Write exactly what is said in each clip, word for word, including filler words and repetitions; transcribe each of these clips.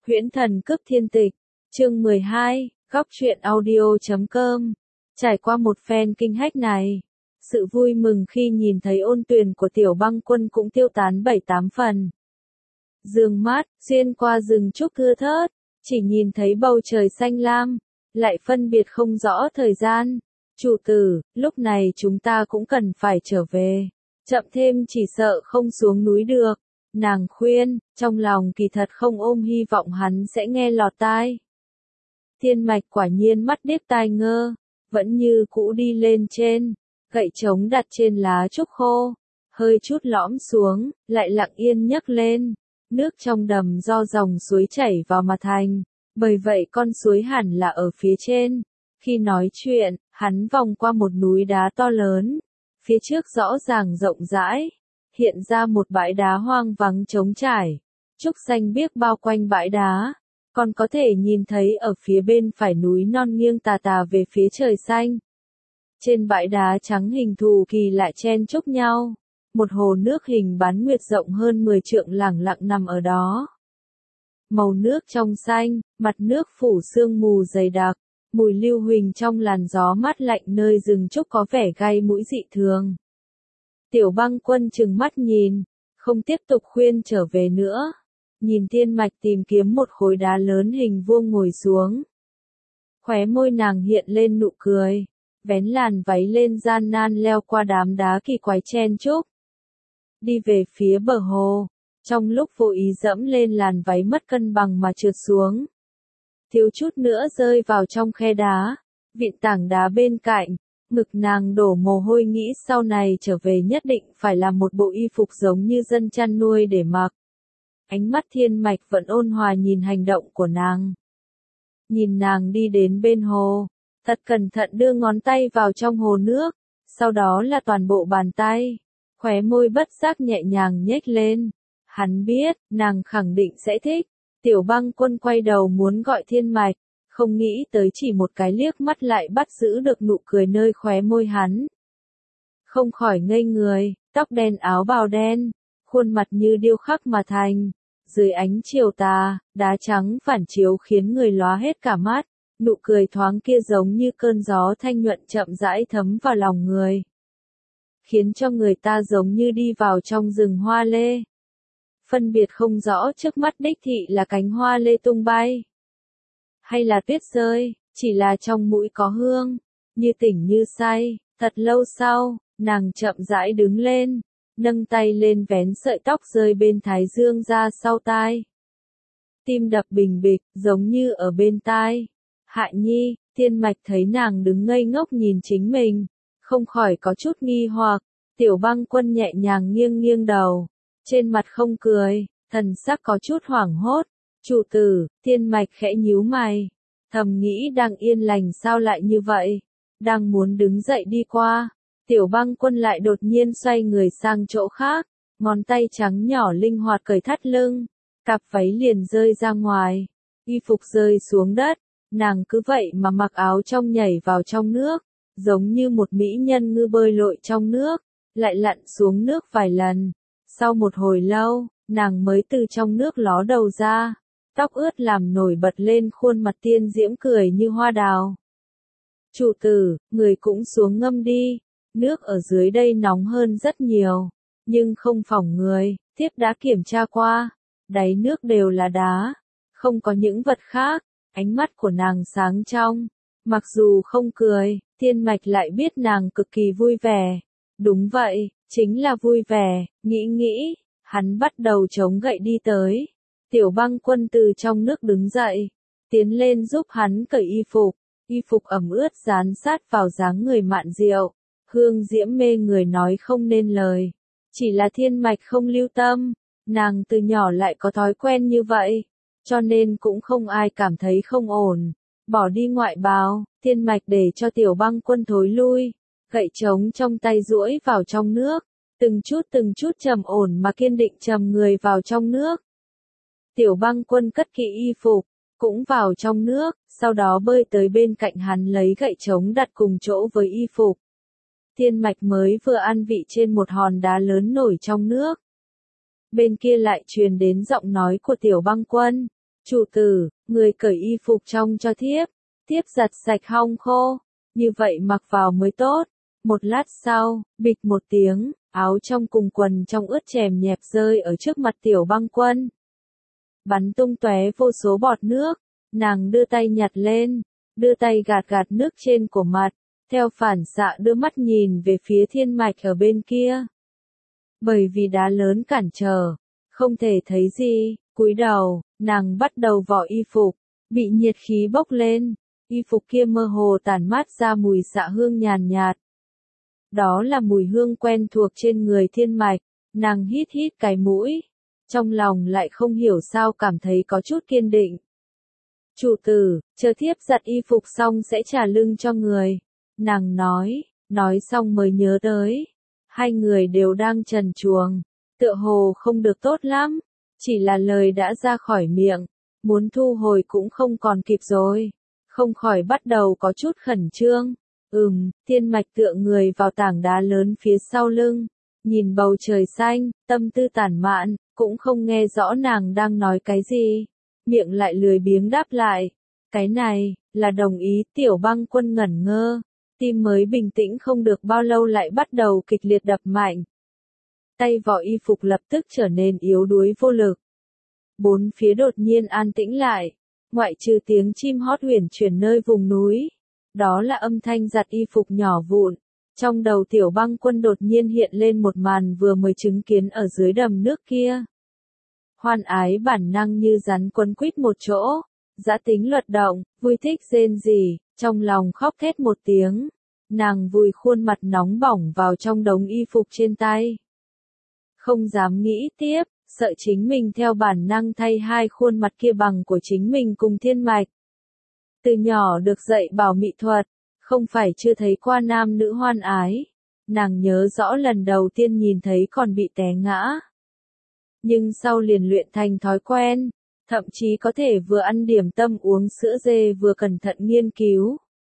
Huyễn Thần Cướp Thiên Tịch, chương mười hai, góc truyện audio chấm com. Trải qua một phen kinh hách này, sự vui mừng khi nhìn thấy ôn tuyền của Tiểu Băng Quân cũng tiêu tán bảy tám phần. Dương mắt, xuyên qua rừng trúc thưa thớt, chỉ nhìn thấy bầu trời xanh lam, lại phân biệt không rõ thời gian. Chủ tử, lúc này chúng ta cũng cần phải trở về. Chậm thêm chỉ sợ không xuống núi được. Nàng khuyên, trong lòng kỳ thật không ôm hy vọng hắn sẽ nghe lọt tai. Thiên Mạch quả nhiên mắt điếc tai ngơ, vẫn như cũ đi lên trên, gậy trống đặt trên lá trúc khô, hơi chút lõm xuống, lại lặng yên nhấc lên. Nước trong đầm do dòng suối chảy vào mà thành, bởi vậy con suối hẳn là ở phía trên. Khi nói chuyện, hắn vòng qua một núi đá to lớn, phía trước rõ ràng rộng rãi, hiện ra một bãi đá hoang vắng trống trải, trúc xanh biếc bao quanh bãi đá, còn có thể nhìn thấy ở phía bên phải núi non nghiêng tà tà về phía trời xanh. Trên bãi đá trắng hình thù kỳ lạ chen chúc nhau, một hồ nước hình bán nguyệt rộng hơn mười trượng lẳng lặng nằm ở đó. Màu nước trong xanh, mặt nước phủ sương mù dày đặc, mùi lưu huỳnh trong làn gió mát lạnh nơi rừng trúc có vẻ gai mũi dị thường. Tiểu Băng Quân trừng mắt nhìn, không tiếp tục khuyên trở về nữa. Nhìn Thiên Mạch tìm kiếm một khối đá lớn hình vuông ngồi xuống. Khóe môi nàng hiện lên nụ cười, vén làn váy lên gian nan leo qua đám đá kỳ quái chen chúc. Đi về phía bờ hồ, trong lúc vô ý dẫm lên làn váy mất cân bằng mà trượt xuống. Thiếu chút nữa rơi vào trong khe đá, vịn tảng đá bên cạnh. Ngực nàng đổ mồ hôi nghĩ sau này trở về nhất định phải làm một bộ y phục giống như dân chăn nuôi để mặc. Ánh mắt Thiên Mạch vẫn ôn hòa nhìn hành động của nàng. Nhìn nàng đi đến bên hồ, thật cẩn thận đưa ngón tay vào trong hồ nước, sau đó là toàn bộ bàn tay, khóe môi bất giác nhẹ nhàng nhếch lên. Hắn biết, nàng khẳng định sẽ thích. Tiểu Băng Quân quay đầu muốn gọi Thiên Mạch, không nghĩ tới chỉ một cái liếc mắt lại bắt giữ được nụ cười nơi khóe môi hắn. Không khỏi ngây người, tóc đen áo bào đen, khuôn mặt như điêu khắc mà thành. Dưới ánh chiều tà, đá trắng phản chiếu khiến người lóa hết cả mắt, nụ cười thoáng kia giống như cơn gió thanh nhuận chậm rãi thấm vào lòng người. Khiến cho người ta giống như đi vào trong rừng hoa lê. Phân biệt không rõ trước mắt đích thị là cánh hoa lê tung bay. Hay là tuyết rơi, chỉ là trong mũi có hương, như tỉnh như say. Thật lâu sau, nàng chậm rãi đứng lên, nâng tay lên vén sợi tóc rơi bên thái dương ra sau tai. Tim đập bình bịch, giống như ở bên tai. Hạ Nhi, Thiên Mạch thấy nàng đứng ngây ngốc nhìn chính mình, không khỏi có chút nghi hoặc. Tiểu Băng Quân nhẹ nhàng nghiêng nghiêng đầu, trên mặt không cười, thần sắc có chút hoảng hốt. Chủ tử, Thiên Mạch khẽ nhíu mày, thầm nghĩ đang yên lành sao lại như vậy, đang muốn đứng dậy đi qua, Tiểu Băng Quân lại đột nhiên xoay người sang chỗ khác, ngón tay trắng nhỏ linh hoạt cởi thắt lưng, cặp váy liền rơi ra ngoài, y phục rơi xuống đất, nàng cứ vậy mà mặc áo trong nhảy vào trong nước, giống như một mỹ nhân ngư bơi lội trong nước, lại lặn xuống nước vài lần, sau một hồi lâu, nàng mới từ trong nước ló đầu ra. Tóc ướt làm nổi bật lên khuôn mặt tiên diễm cười như hoa đào. Chủ tử, người cũng xuống ngâm đi, nước ở dưới đây nóng hơn rất nhiều, nhưng không phỏng người, thiếp đã kiểm tra qua, đáy nước đều là đá, không có những vật khác. Ánh mắt của nàng sáng trong, mặc dù không cười, Thiên Mạch lại biết nàng cực kỳ vui vẻ. Đúng vậy, chính là vui vẻ, nghĩ nghĩ, hắn bắt đầu chống gậy đi tới. Tiểu Băng Quân từ trong nước đứng dậy, tiến lên giúp hắn cởi y phục, y phục ẩm ướt dán sát vào dáng người mạn diệu, hương diễm mê người nói không nên lời. Chỉ là Thiên Mạch không lưu tâm, nàng từ nhỏ lại có thói quen như vậy, cho nên cũng không ai cảm thấy không ổn. Bỏ đi ngoại bào, Thiên Mạch để cho Tiểu Băng Quân thối lui, gậy trống trong tay duỗi vào trong nước, từng chút từng chút trầm ổn mà kiên định trầm người vào trong nước. Tiểu Băng Quân cất kỹ y phục, cũng vào trong nước, sau đó bơi tới bên cạnh hắn lấy gậy trống đặt cùng chỗ với y phục. Thiên Mạch mới vừa ăn vị trên một hòn đá lớn nổi trong nước. Bên kia lại truyền đến giọng nói của Tiểu Băng Quân. Chủ tử, người cởi y phục trong cho thiếp, thiếp giặt sạch hong khô, như vậy mặc vào mới tốt. Một lát sau, bịch một tiếng, áo trong cùng quần trong ướt chèm nhẹp rơi ở trước mặt Tiểu Băng Quân. Bắn tung tóe vô số bọt nước, nàng đưa tay nhặt lên, đưa tay gạt gạt nước trên của mặt, theo phản xạ đưa mắt nhìn về phía thiên mạch ở bên kia. Bởi vì đá lớn cản trở, không thể thấy gì, cúi đầu, nàng bắt đầu vỏ y phục, bị nhiệt khí bốc lên, y phục kia mơ hồ tản mát ra mùi xạ hương nhàn nhạt. Đó là mùi hương quen thuộc trên người thiên mạch, nàng hít hít cái mũi, trong lòng lại không hiểu sao cảm thấy có chút kiên định. Chủ tử, chờ thiếp giặt y phục xong sẽ trả lưng cho người. Nàng nói, nói xong mới nhớ tới. Hai người đều đang trần truồng, tựa hồ không được tốt lắm, chỉ là lời đã ra khỏi miệng, muốn thu hồi cũng không còn kịp rồi, không khỏi bắt đầu có chút khẩn trương. Ừm, thiên mạch tựa người vào tảng đá lớn phía sau lưng, nhìn bầu trời xanh, tâm tư tản mạn, cũng không nghe rõ nàng đang nói cái gì, miệng lại lười biếng đáp lại. Cái này, là đồng ý. Tiểu Băng Quân ngẩn ngơ, tim mới bình tĩnh không được bao lâu lại bắt đầu kịch liệt đập mạnh. Tay vỏ y phục lập tức trở nên yếu đuối vô lực. Bốn phía đột nhiên an tĩnh lại, ngoại trừ tiếng chim hót huyền chuyển nơi vùng núi. Đó là âm thanh giặt y phục nhỏ vụn. Trong đầu Tiểu Băng Quân đột nhiên hiện lên một màn vừa mới chứng kiến ở dưới đầm nước kia. Hoan ái bản năng như rắn quấn quýt một chỗ, dã tính luật động, vui thích rên rỉ, trong lòng khóc thét một tiếng. Nàng vùi khuôn mặt nóng bỏng vào trong đống y phục trên tay. Không dám nghĩ tiếp, sợ chính mình theo bản năng thay hai khuôn mặt kia bằng của chính mình cùng thiên mạch. Từ nhỏ được dạy bảo mỹ thuật, không phải chưa thấy qua nam nữ hoan ái. Nàng nhớ rõ lần đầu tiên nhìn thấy còn bị té ngã. Nhưng sau liền luyện thành thói quen, thậm chí có thể vừa ăn điểm tâm uống sữa dê vừa cẩn thận nghiên cứu.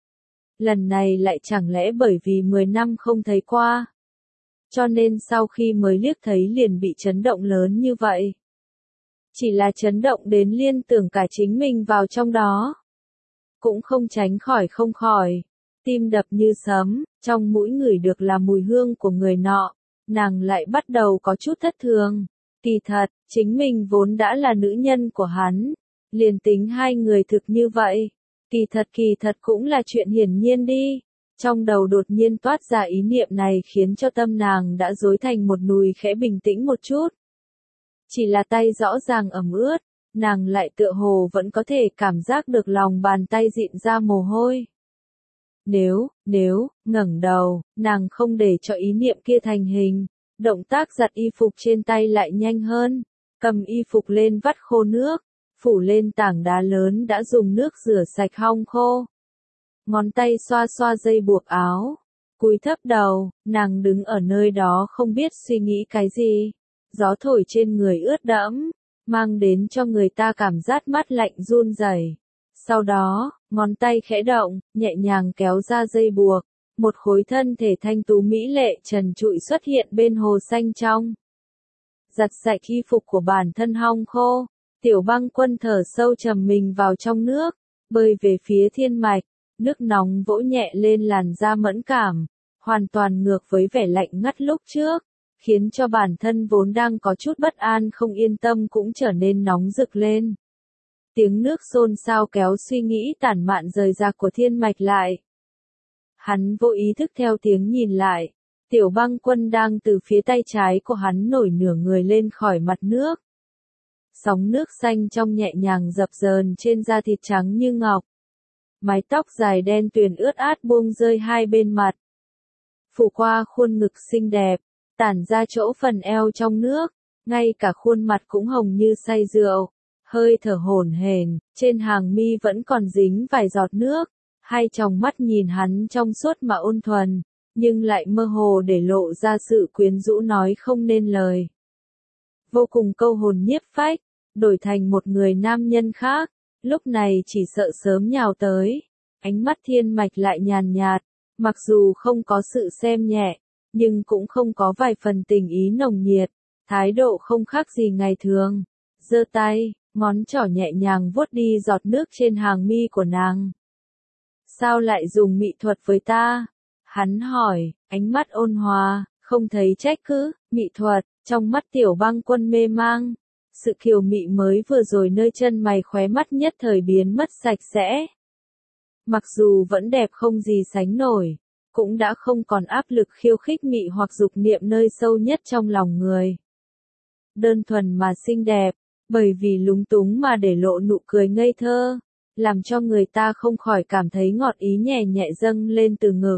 Lần này lại chẳng lẽ bởi vì mười năm không thấy qua. Cho nên sau khi mới liếc thấy liền bị chấn động lớn như vậy. Chỉ là chấn động đến liên tưởng cả chính mình vào trong đó. Cũng không tránh khỏi không khỏi. Tim đập như sấm, trong mũi ngửi được là mùi hương của người nọ. Nàng lại bắt đầu có chút thất thường. Kỳ thật, chính mình vốn đã là nữ nhân của hắn. Liền tính hai người thực như vậy. Kỳ thật kỳ thật cũng là chuyện hiển nhiên đi. Trong đầu đột nhiên toát ra ý niệm này khiến cho tâm nàng đã rối thành một nùi khẽ bình tĩnh một chút. Chỉ là tay rõ ràng ẩm ướt, nàng lại tựa hồ vẫn có thể cảm giác được lòng bàn tay dịn ra mồ hôi. Nếu, nếu, ngẩng đầu, nàng không để cho ý niệm kia thành hình, động tác giặt y phục trên tay lại nhanh hơn, cầm y phục lên vắt khô nước, phủ lên tảng đá lớn đã dùng nước rửa sạch hong khô. Ngón tay xoa xoa dây buộc áo, cúi thấp đầu, nàng đứng ở nơi đó không biết suy nghĩ cái gì. Gió thổi trên người ướt đẫm, mang đến cho người ta cảm giác mát lạnh run rẩy. Sau đó, ngón tay khẽ động, nhẹ nhàng kéo ra dây buộc, một khối thân thể thanh tú mỹ lệ trần trụi xuất hiện bên hồ xanh trong. Giặt sạch y phục của bản thân hong khô, Tiểu Băng Quân thở sâu trầm mình vào trong nước, bơi về phía thiên mạch. Nước nóng vỗ nhẹ lên làn da mẫn cảm, hoàn toàn ngược với vẻ lạnh ngắt lúc trước, khiến cho bản thân vốn đang có chút bất an không yên tâm cũng trở nên nóng rực lên. Tiếng nước xôn xao kéo suy nghĩ tản mạn rời rạc của thiên mạch lại. Hắn vô ý thức theo tiếng nhìn lại, Tiểu Băng Quân đang từ phía tay trái của hắn nổi nửa người lên khỏi mặt nước. Sóng nước xanh trong nhẹ nhàng dập dờn trên da thịt trắng như ngọc. Mái tóc dài đen tuyền ướt át buông rơi hai bên mặt. Phủ qua khuôn ngực xinh đẹp, tản ra chỗ phần eo trong nước, ngay cả khuôn mặt cũng hồng như say rượu, hơi thở hổn hển, trên hàng mi vẫn còn dính vài giọt nước, hai tròng mắt nhìn hắn trong suốt mà ôn thuần, nhưng lại mơ hồ để lộ ra sự quyến rũ nói không nên lời. Vô cùng câu hồn nhiếp phách, đổi thành một người nam nhân khác. Lúc này chỉ sợ sớm nhào tới, ánh mắt thiên mạch lại nhàn nhạt, mặc dù không có sự xem nhẹ, nhưng cũng không có vài phần tình ý nồng nhiệt, thái độ không khác gì ngày thường. Giơ tay, ngón trỏ nhẹ nhàng vuốt đi giọt nước trên hàng mi của nàng. Sao lại dùng mị thuật với ta? Hắn hỏi, ánh mắt ôn hòa, không thấy trách cứ, mị thuật, trong mắt Tiểu Băng Quân mê mang. Sự kiều mị mới vừa rồi nơi chân mày khóe mắt nhất thời biến mất sạch sẽ. Mặc dù vẫn đẹp không gì sánh nổi, cũng đã không còn áp lực khiêu khích mị hoặc dục niệm nơi sâu nhất trong lòng người. Đơn thuần mà xinh đẹp, bởi vì lúng túng mà để lộ nụ cười ngây thơ, làm cho người ta không khỏi cảm thấy ngọt ý nhẹ nhẹ dâng lên từ ngực.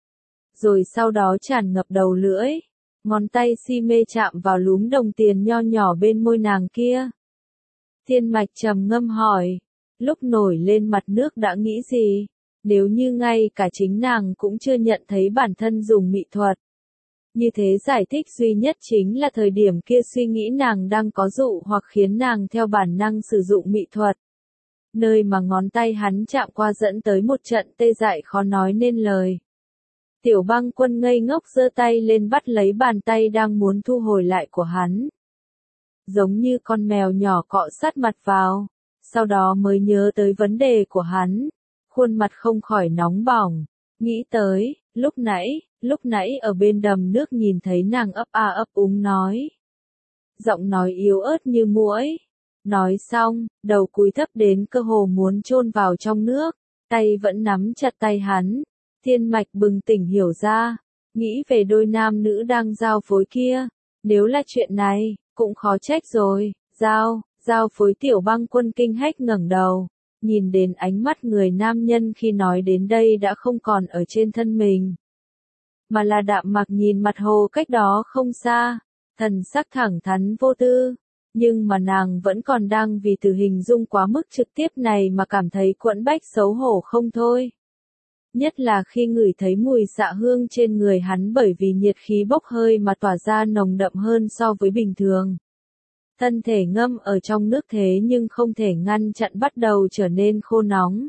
Rồi sau đó tràn ngập đầu lưỡi, ngón tay si mê chạm vào lúm đồng tiền nho nhỏ bên môi nàng kia. Thiên Mạch trầm ngâm hỏi, lúc nổi lên mặt nước đã nghĩ gì, nếu như ngay cả chính nàng cũng chưa nhận thấy bản thân dùng mị thuật. Như thế giải thích duy nhất chính là thời điểm kia suy nghĩ nàng đang có dụ hoặc khiến nàng theo bản năng sử dụng mị thuật. Nơi mà ngón tay hắn chạm qua dẫn tới một trận tê dại khó nói nên lời. Tiểu Băng Quân ngây ngốc giơ tay lên bắt lấy bàn tay đang muốn thu hồi lại của hắn. Giống như con mèo nhỏ cọ sát mặt vào, sau đó mới nhớ tới vấn đề của hắn, khuôn mặt không khỏi nóng bỏng, nghĩ tới, lúc nãy, lúc nãy ở bên đầm nước nhìn thấy nàng ấp a ấp úng nói. Giọng nói yếu ớt như muỗi. Nói xong, đầu cúi thấp đến cơ hồ muốn chôn vào trong nước, tay vẫn nắm chặt tay hắn. Thiên Mạch bừng tỉnh hiểu ra, nghĩ về đôi nam nữ đang giao phối kia, nếu là chuyện này, cũng khó trách rồi. Giao, giao phối. Tiểu Băng Quân kinh hách ngẩng đầu, nhìn đến ánh mắt người nam nhân khi nói đến đây đã không còn ở trên thân mình, mà là đạm mạc nhìn mặt hồ cách đó không xa, thần sắc thẳng thắn vô tư. Nhưng mà nàng vẫn còn đang vì từ hình dung quá mức trực tiếp này mà cảm thấy quẫn bách xấu hổ không thôi. Nhất là khi ngửi thấy mùi xạ hương trên người hắn bởi vì nhiệt khí bốc hơi mà tỏa ra nồng đậm hơn so với bình thường. Thân thể ngâm ở trong nước thế nhưng không thể ngăn chặn bắt đầu trở nên khô nóng.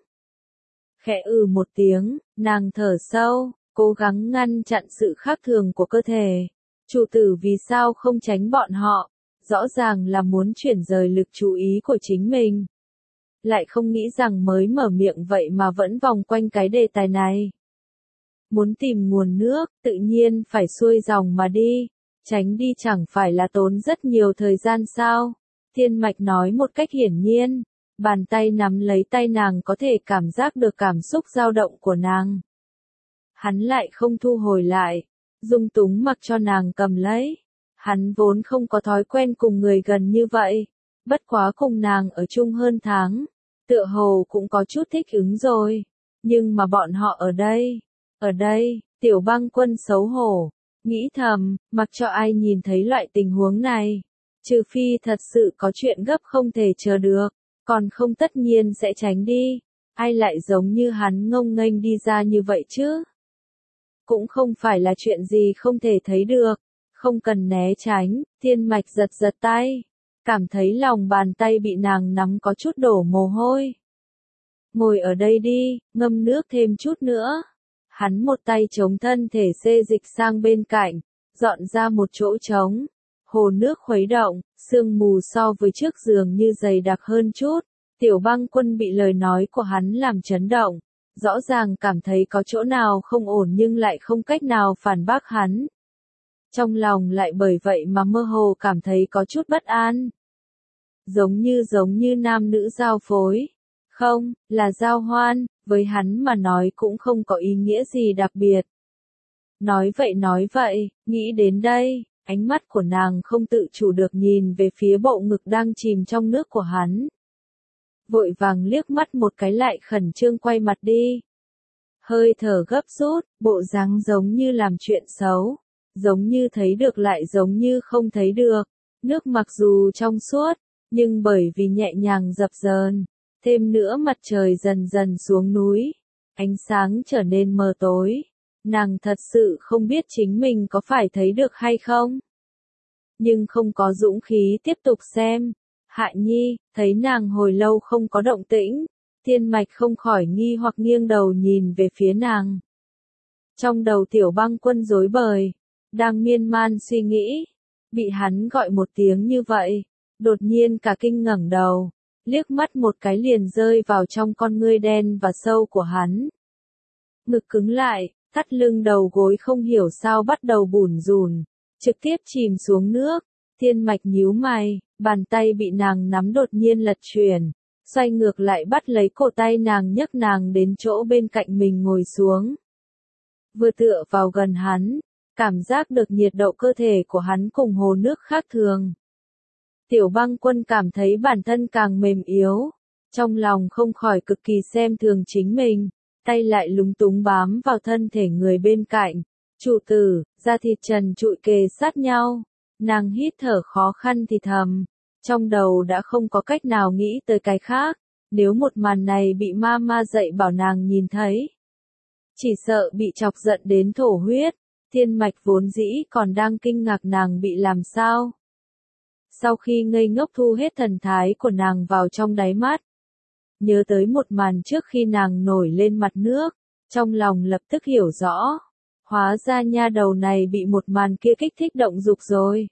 Khẽ ừ một tiếng, nàng thở sâu, cố gắng ngăn chặn sự khác thường của cơ thể. Chủ tử vì sao không tránh bọn họ? Rõ ràng là muốn chuyển rời lực chú ý của chính mình. Lại không nghĩ rằng mới mở miệng vậy mà vẫn vòng quanh cái đề tài này. Muốn tìm nguồn nước, tự nhiên phải xuôi dòng mà đi. Tránh đi chẳng phải là tốn rất nhiều thời gian sao? Thiên Mạch nói một cách hiển nhiên. Bàn tay nắm lấy tay nàng có thể cảm giác được cảm xúc dao động của nàng. Hắn lại không thu hồi lại, dung túng mặc cho nàng cầm lấy. Hắn vốn không có thói quen cùng người gần như vậy, bất quá cùng nàng ở chung hơn tháng, tựa hồ cũng có chút thích ứng rồi. Nhưng mà bọn họ ở đây, ở đây, Tiểu Băng Quân xấu hổ, nghĩ thầm, mặc cho ai nhìn thấy loại tình huống này, trừ phi thật sự có chuyện gấp không thể chờ được, còn không tất nhiên sẽ tránh đi. Ai lại giống như hắn ngông nghênh đi ra như vậy chứ? Cũng không phải là chuyện gì không thể thấy được. Không cần né tránh. Thiên Mạch giật giật tay, cảm thấy lòng bàn tay bị nàng nắm có chút đổ mồ hôi. Ngồi ở đây đi, ngâm nước thêm chút nữa. Hắn một tay chống thân thể xê dịch sang bên cạnh, dọn ra một chỗ trống. Hồ nước khuấy động, sương mù so với trước giường như dày đặc hơn chút. Tiểu Băng Quân bị lời nói của hắn làm chấn động, rõ ràng cảm thấy có chỗ nào không ổn nhưng lại không cách nào phản bác hắn. Trong lòng lại bởi vậy mà mơ hồ cảm thấy có chút bất an. Giống như giống như nam nữ giao phối. Không, là giao hoan, với hắn mà nói cũng không có ý nghĩa gì đặc biệt. Nói vậy nói vậy, nghĩ đến đây, ánh mắt của nàng không tự chủ được nhìn về phía bộ ngực đang chìm trong nước của hắn. Vội vàng liếc mắt một cái lại khẩn trương quay mặt đi. Hơi thở gấp rút, bộ dáng giống như làm chuyện xấu. Giống như thấy được lại giống như không thấy được. Nước mặc dù trong suốt, nhưng bởi vì nhẹ nhàng dập dờn, thêm nữa mặt trời dần dần xuống núi, ánh sáng trở nên mờ tối. Nàng thật sự không biết chính mình có phải thấy được hay không. Nhưng không có dũng khí tiếp tục xem. Hạ Nhi, thấy nàng hồi lâu không có động tĩnh, Thiên Mạch không khỏi nghi hoặc nghiêng đầu nhìn về phía nàng. Trong đầu Tiểu Băng Quân rối bời, đang miên man suy nghĩ, bị hắn gọi một tiếng như vậy, đột nhiên cả kinh ngẩng đầu, liếc mắt một cái liền rơi vào trong con ngươi đen và sâu của hắn. Ngực cứng lại, thắt lưng đầu gối không hiểu sao bắt đầu bủn rủn, trực tiếp chìm xuống nước. Thiên Mạch nhíu mày, bàn tay bị nàng nắm đột nhiên lật chuyển, xoay ngược lại bắt lấy cổ tay nàng nhấc nàng đến chỗ bên cạnh mình ngồi xuống. Vừa tựa vào gần hắn, cảm giác được nhiệt độ cơ thể của hắn cùng hồ nước khác thường. Tiểu Băng Quân cảm thấy bản thân càng mềm yếu, trong lòng không khỏi cực kỳ xem thường chính mình, tay lại lúng túng bám vào thân thể người bên cạnh. Trụ tử, da thịt trần trụi kề sát nhau, nàng hít thở khó khăn thì thầm, trong đầu đã không có cách nào nghĩ tới cái khác, nếu một màn này bị mama dạy bảo nàng nhìn thấy, chỉ sợ bị chọc giận đến thổ huyết. Thiên Mạch vốn dĩ còn đang kinh ngạc nàng bị làm sao. Sau khi ngây ngốc thu hết thần thái của nàng vào trong đáy mắt, nhớ tới một màn trước khi nàng nổi lên mặt nước, trong lòng lập tức hiểu rõ. Hóa ra nha đầu này bị một màn kia kích thích động dục rồi.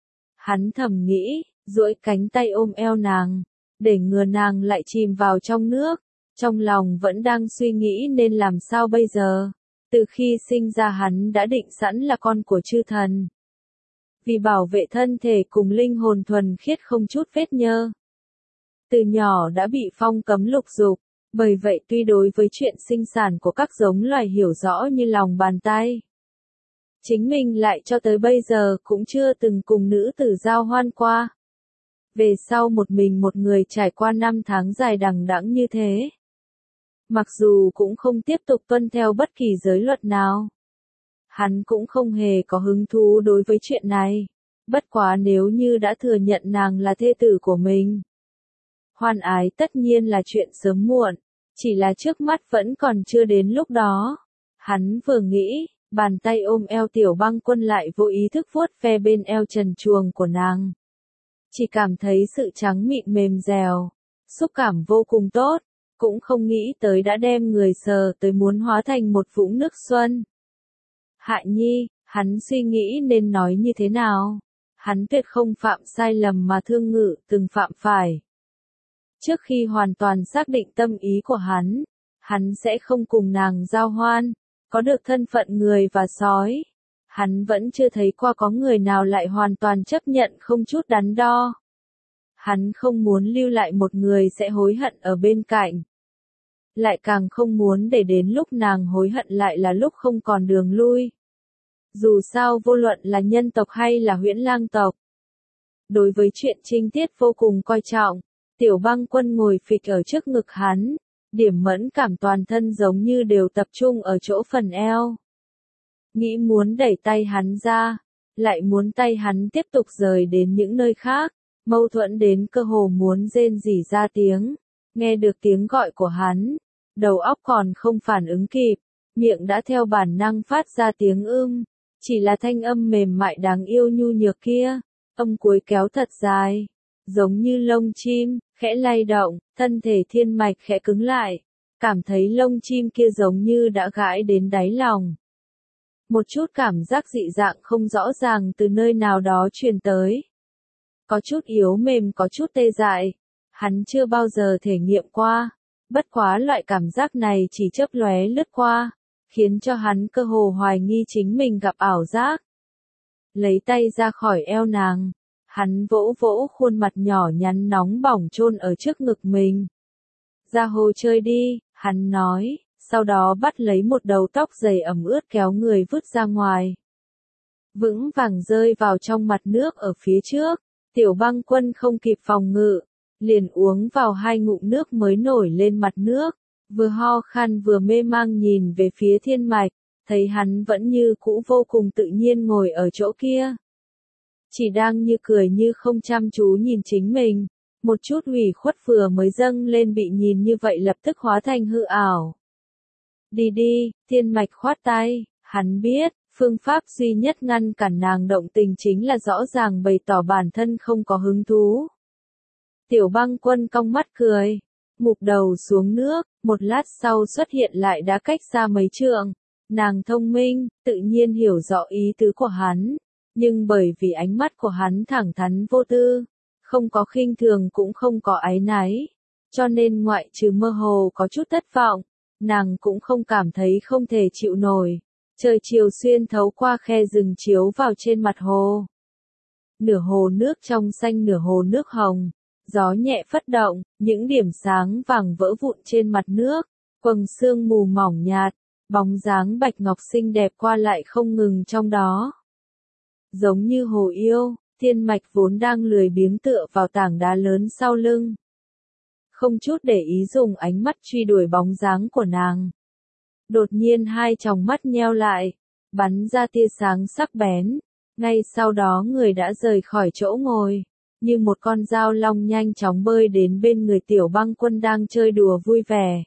Hắn thầm nghĩ, duỗi cánh tay ôm eo nàng, để ngừa nàng lại chìm vào trong nước, trong lòng vẫn đang suy nghĩ nên làm sao bây giờ. Từ khi sinh ra hắn đã định sẵn là con của chư thần. Vì bảo vệ thân thể cùng linh hồn thuần khiết không chút vết nhơ. Từ nhỏ đã bị phong cấm lục dục, bởi vậy tuy đối với chuyện sinh sản của các giống loài hiểu rõ như lòng bàn tay. Chính mình lại cho tới bây giờ cũng chưa từng cùng nữ tử giao hoan qua. Về sau một mình một người trải qua năm tháng dài đằng đẵng như thế. Mặc dù cũng không tiếp tục tuân theo bất kỳ giới luật nào. Hắn cũng không hề có hứng thú đối với chuyện này. Bất quá nếu như đã thừa nhận nàng là thê tử của mình. Hoan ái tất nhiên là chuyện sớm muộn, chỉ là trước mắt vẫn còn chưa đến lúc đó. Hắn vừa nghĩ, bàn tay ôm eo Tiểu Băng Quân lại vô ý thức vuốt ve bên eo trần truồng của nàng. Chỉ cảm thấy sự trắng mịn mềm dẻo, xúc cảm vô cùng tốt, cũng không nghĩ tới đã đem người sờ tới muốn hóa thành một vũng nước xuân. Hại Nhi, hắn suy nghĩ nên nói như thế nào? Hắn tuyệt không phạm sai lầm mà Thương Ngự từng phạm phải. Trước khi hoàn toàn xác định tâm ý của hắn, hắn sẽ không cùng nàng giao hoan, có được thân phận người và sói. Hắn vẫn chưa thấy qua có người nào lại hoàn toàn chấp nhận không chút đắn đo. Hắn không muốn lưu lại một người sẽ hối hận ở bên cạnh. Lại càng không muốn để đến lúc nàng hối hận lại là lúc không còn đường lui. Dù sao vô luận là nhân tộc hay là huyễn lang tộc. Đối với chuyện trinh tiết vô cùng coi trọng, Tiểu Băng Quân ngồi phịch ở trước ngực hắn, điểm mẫn cảm toàn thân giống như đều tập trung ở chỗ phần eo. Nghĩ muốn đẩy tay hắn ra, lại muốn tay hắn tiếp tục rời đến những nơi khác, mâu thuẫn đến cơ hồ muốn rên rỉ ra tiếng. Nghe được tiếng gọi của hắn, đầu óc còn không phản ứng kịp, miệng đã theo bản năng phát ra tiếng ưm, chỉ là thanh âm mềm mại đáng yêu nhu nhược kia, âm cuối kéo thật dài, giống như lông chim, khẽ lay động, thân thể Thiên Mạch khẽ cứng lại, cảm thấy lông chim kia giống như đã gãi đến đáy lòng. Một chút cảm giác dị dạng không rõ ràng từ nơi nào đó truyền tới. Có chút yếu mềm có chút tê dại, hắn chưa bao giờ thể nghiệm qua, bất quá loại cảm giác này chỉ chớp lóe lướt qua, khiến cho hắn cơ hồ hoài nghi chính mình gặp ảo giác. Lấy tay ra khỏi eo nàng, hắn vỗ vỗ khuôn mặt nhỏ nhắn nóng bỏng chôn ở trước ngực mình. Ra hồ chơi đi, hắn nói, sau đó bắt lấy một đầu tóc dày ẩm ướt kéo người vứt ra ngoài. Vững vàng rơi vào trong mặt nước ở phía trước, Tiểu Băng Quân không kịp phòng ngự, liền uống vào hai ngụm nước mới nổi lên mặt nước, vừa ho khan vừa mê mang nhìn về phía Thiên Mạch, thấy hắn vẫn như cũ vô cùng tự nhiên ngồi ở chỗ kia. Chỉ đang như cười như không chăm chú nhìn chính mình, một chút ủy khuất vừa mới dâng lên bị nhìn như vậy lập tức hóa thành hư ảo. Đi đi, Thiên Mạch khoát tay, hắn biết, phương pháp duy nhất ngăn cản nàng động tình chính là rõ ràng bày tỏ bản thân không có hứng thú. Tiểu Băng Quân cong mắt cười, mụp đầu xuống nước, một lát sau xuất hiện lại đã cách xa mấy trượng. Nàng thông minh, tự nhiên hiểu rõ ý tứ của hắn, nhưng bởi vì ánh mắt của hắn thẳng thắn vô tư, Không có khinh thường cũng không có áy náy. Cho nên ngoại trừ mơ hồ có chút thất vọng, nàng cũng không cảm thấy không thể chịu nổi. Trời chiều xuyên thấu qua khe rừng chiếu vào trên mặt hồ. Nửa hồ nước trong xanh nửa hồ nước hồng. Gió nhẹ phất động, những điểm sáng vàng vỡ vụn trên mặt nước. Quầng sương mù mỏng nhạt, bóng dáng bạch ngọc xinh đẹp qua lại không ngừng trong đó. Giống như hồ yêu, Thiên Mạch vốn đang lười biếng tựa vào tảng đá lớn sau lưng. Không chút để ý dùng ánh mắt truy đuổi bóng dáng của nàng. Đột nhiên hai tròng mắt nheo lại, bắn ra tia sáng sắc bén. Ngay sau đó người đã rời khỏi chỗ ngồi, như một con dao long nhanh chóng bơi đến bên người Tiểu Băng Quân đang chơi đùa vui vẻ.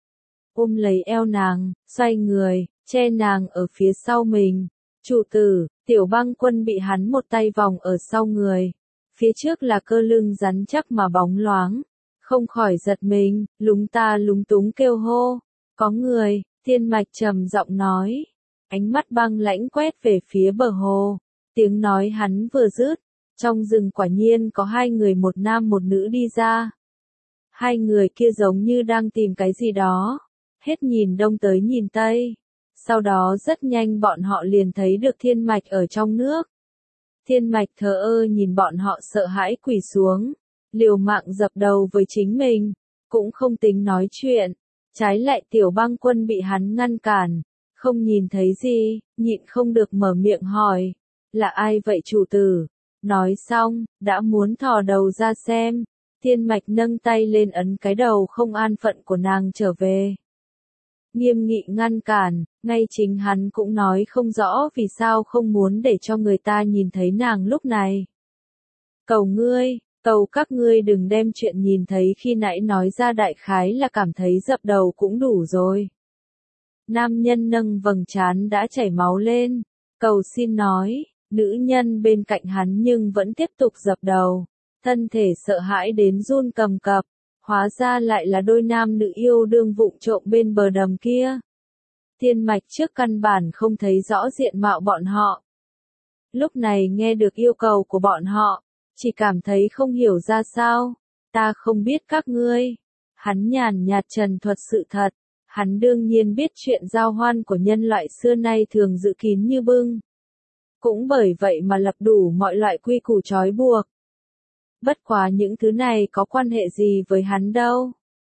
Ôm lấy eo nàng, xoay người, che nàng ở phía sau mình. Chủ tử, Tiểu Băng Quân bị hắn một tay vòng ở sau người. Phía trước là cơ lưng rắn chắc mà bóng loáng. Không khỏi giật mình, lúng ta lúng túng kêu hô. Có người, Thiên Mạch trầm giọng nói. Ánh mắt băng lãnh quét về phía bờ hồ. Tiếng nói hắn vừa dứt. Trong rừng quả nhiên có hai người một nam một nữ đi ra. Hai người kia giống như đang tìm cái gì đó. Hết nhìn đông tới nhìn tây. Sau đó rất nhanh bọn họ liền thấy được Thiên Mạch ở trong nước. Thiên Mạch thờ ơ nhìn bọn họ sợ hãi quỳ xuống. Liều mạng dập đầu với chính mình. Cũng không tính nói chuyện. Trái lại Tiểu Băng Quân bị hắn ngăn cản. Không nhìn thấy gì, nhịn không được mở miệng hỏi. Là ai vậy chủ tử? Nói xong, đã muốn thò đầu ra xem. Thiên Mạch nâng tay lên ấn cái đầu không an phận của nàng trở về. Nghiêm nghị ngăn cản, ngay chính hắn cũng nói không rõ vì sao không muốn để cho người ta nhìn thấy nàng lúc này. Cầu ngươi, cầu các ngươi đừng đem chuyện nhìn thấy khi nãy nói ra đại khái là cảm thấy dập đầu cũng đủ rồi. Nam nhân nâng vầng trán đã chảy máu lên, cầu xin nói, nữ nhân bên cạnh hắn nhưng vẫn tiếp tục dập đầu, thân thể sợ hãi đến run cầm cập. Hóa ra lại là đôi nam nữ yêu đương vụng trộm bên bờ đầm kia. Thiên Mạch trước căn bản không thấy rõ diện mạo bọn họ. Lúc này nghe được yêu cầu của bọn họ, chỉ cảm thấy không hiểu ra sao. Ta không biết các ngươi. Hắn nhàn nhạt trần thuật sự thật. Hắn đương nhiên biết chuyện giao hoan của nhân loại xưa nay thường giữ kín như bưng. Cũng bởi vậy mà lập đủ mọi loại quy củ trói buộc. Bất quá những thứ này có quan hệ gì với hắn đâu.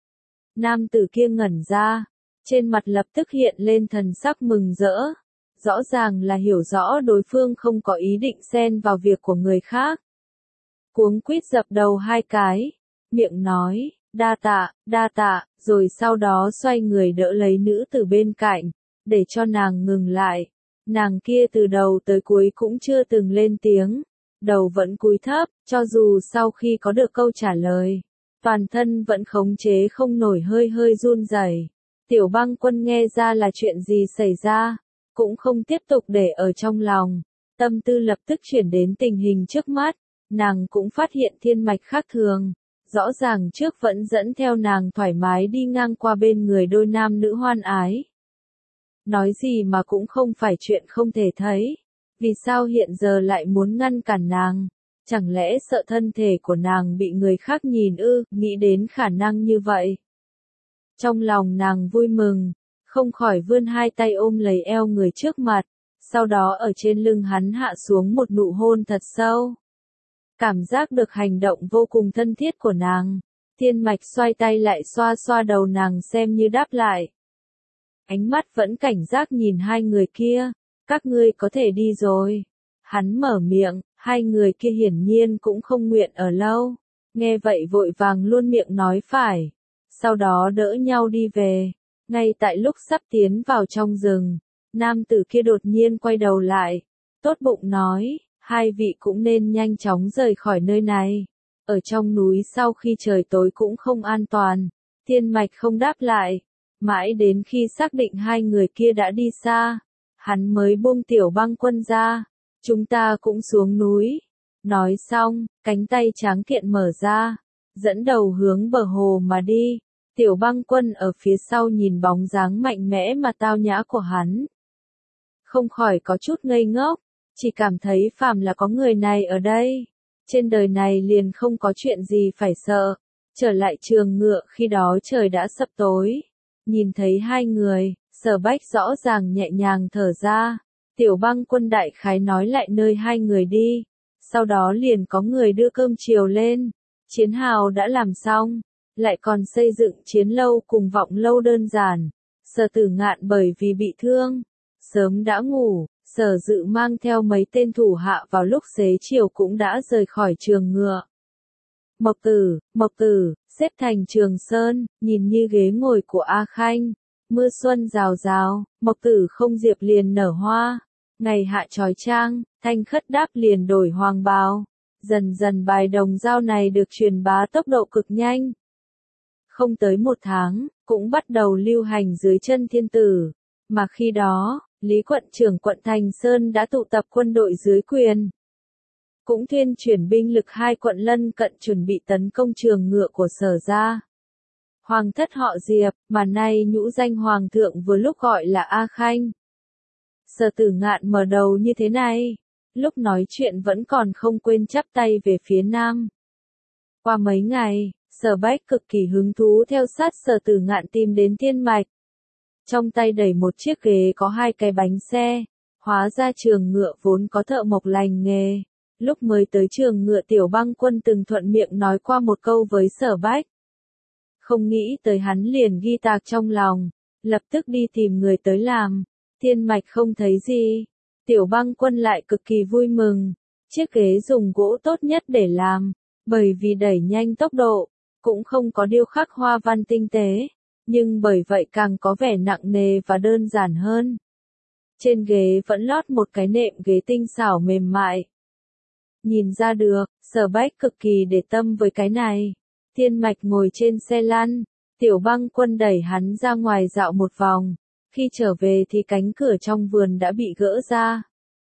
Nam tử kia ngẩn ra, trên mặt lập tức hiện lên thần sắc mừng rỡ. Rõ ràng là hiểu rõ đối phương không có ý định xen vào việc của người khác. Cuống quýt dập đầu hai cái, miệng nói, đa tạ, đa tạ, rồi sau đó xoay người đỡ lấy nữ tử bên cạnh, để cho nàng ngừng lại. Nàng kia từ đầu tới cuối cũng chưa từng lên tiếng. Đầu vẫn cúi thấp, cho dù sau khi có được câu trả lời, toàn thân vẫn khống chế không nổi hơi hơi run rẩy. Tiểu Băng Quân nghe ra là chuyện gì xảy ra, cũng không tiếp tục để ở trong lòng, tâm tư lập tức chuyển đến tình hình trước mắt, nàng cũng phát hiện Thiên Mạch khác thường, rõ ràng trước vẫn dẫn theo nàng thoải mái đi ngang qua bên người đôi nam nữ hoan ái. Nói gì mà cũng không phải chuyện không thể thấy. Vì sao hiện giờ lại muốn ngăn cản nàng? Chẳng lẽ sợ thân thể của nàng bị người khác nhìn ư? Nghĩ đến khả năng như vậy. Trong lòng nàng vui mừng, không khỏi vươn hai tay ôm lấy eo người trước mặt, sau đó ở trên lưng hắn hạ xuống một nụ hôn thật sâu. Cảm giác được hành động vô cùng thân thiết của nàng, Thiên Mạch xoay tay lại xoa xoa đầu nàng xem như đáp lại. Ánh mắt vẫn cảnh giác nhìn hai người kia. Các ngươi có thể đi rồi. Hắn mở miệng, hai người kia hiển nhiên cũng không nguyện ở lâu. Nghe vậy vội vàng luôn miệng nói phải. Sau đó đỡ nhau đi về. Ngay tại lúc sắp tiến vào trong rừng, nam tử kia đột nhiên quay đầu lại. Tốt bụng nói, hai vị cũng nên nhanh chóng rời khỏi nơi này. Ở trong núi sau khi trời tối cũng không an toàn. Thiên Mạch không đáp lại. Mãi đến khi xác định hai người kia đã đi xa. Hắn mới buông Tiểu Băng Quân ra, chúng ta cũng xuống núi. Nói xong, cánh tay tráng kiện mở ra, dẫn đầu hướng bờ hồ mà đi. Tiểu Băng Quân ở phía sau nhìn bóng dáng mạnh mẽ mà tao nhã của hắn. Không khỏi có chút ngây ngốc, chỉ cảm thấy phàm là có người này ở đây, trên đời này liền không có chuyện gì phải sợ. Trở lại trường ngựa khi đó trời đã sập tối. Nhìn thấy hai người, Sở Bách rõ ràng nhẹ nhàng thở ra. Tiểu Băng Quân đại khái nói lại nơi hai người đi. Sau đó liền có người đưa cơm chiều lên. Chiến hào đã làm xong, lại còn xây dựng chiến lâu cùng vọng lâu đơn giản. Sở Tử Ngạn bởi vì bị thương, sớm đã ngủ. Sở Dự mang theo mấy tên thủ hạ vào lúc xế chiều cũng đã rời khỏi trường ngựa. Mộc Tử, Mộc Tử, xếp thành Trường Sơn, nhìn như ghế ngồi của A Khanh. Mưa xuân rào rào, Mộc Tử không diệp liền nở hoa. Ngày hạ trói trang, Thanh Khất đáp liền đổi hoàng bào. Dần dần bài đồng dao này được truyền bá tốc độ cực nhanh. Không tới một tháng, cũng bắt đầu lưu hành dưới chân thiên tử. Mà khi đó, Lý quận trưởng quận Thành Sơn đã tụ tập quân đội dưới quyền. Cũng tuyên chuyển binh lực hai quận lân cận chuẩn bị tấn công trường ngựa của Sở gia. Hoàng thất họ Diệp, mà nay nhũ danh hoàng thượng vừa lúc gọi là A Khanh. Sở Tử Ngạn mở đầu như thế này, lúc nói chuyện vẫn còn không quên chắp tay về phía nam. Qua mấy ngày, Sở Bách cực kỳ hứng thú theo sát Sở Tử Ngạn tìm đến Thiên Mạch. Trong tay đẩy một chiếc ghế có hai cái bánh xe, hóa ra trường ngựa vốn có thợ mộc lành nghề. Lúc mới tới trường ngựa Tiểu Băng Quân từng thuận miệng nói qua một câu với Sở Bách. Không nghĩ tới hắn liền ghi tạc trong lòng, lập tức đi tìm người tới làm. Thiên Mạch không thấy gì, Tiểu Băng Quân lại cực kỳ vui mừng. Chiếc ghế dùng gỗ tốt nhất để làm, bởi vì đẩy nhanh tốc độ, cũng không có điêu khắc hoa văn tinh tế, nhưng bởi vậy càng có vẻ nặng nề và đơn giản hơn. Trên ghế vẫn lót một cái nệm ghế tinh xảo mềm mại. Nhìn ra được, Sở Bách cực kỳ để tâm với cái này. Thiên Mạch ngồi trên xe lăn, Tiểu Băng Quân đẩy hắn ra ngoài dạo một vòng. Khi trở về thì cánh cửa trong vườn đã bị gỡ ra.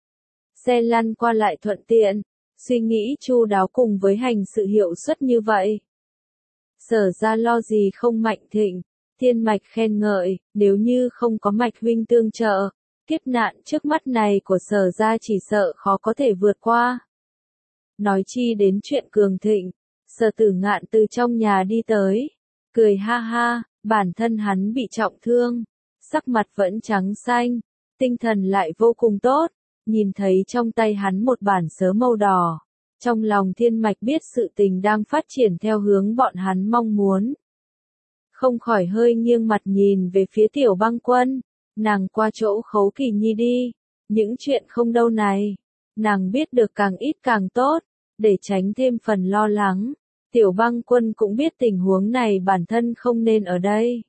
Xe lăn qua lại thuận tiện, suy nghĩ chu đáo cùng với hành sự hiệu suất như vậy. Sở ra lo gì không Mạnh Thịnh, Thiên Mạch khen ngợi, nếu như không có Mạch huynh tương trợ, kiếp nạn trước mắt này của Sở ra chỉ sợ khó có thể vượt qua. Nói chi đến chuyện cường thịnh, Sở Tử Ngạn từ trong nhà đi tới, cười ha ha, bản thân hắn bị trọng thương, sắc mặt vẫn trắng xanh, tinh thần lại vô cùng tốt, nhìn thấy trong tay hắn một bản sớ màu đỏ. Trong lòng Thiên Mạch biết sự tình đang phát triển theo hướng bọn hắn mong muốn. Không khỏi hơi nghiêng mặt nhìn về phía Tiểu Băng Quân, nàng qua chỗ Khấu Kỳ Nhi đi, những chuyện không đâu này, nàng biết được càng ít càng tốt, để tránh thêm phần lo lắng. Tiểu Băng Quân cũng biết tình huống này bản thân không nên ở đây.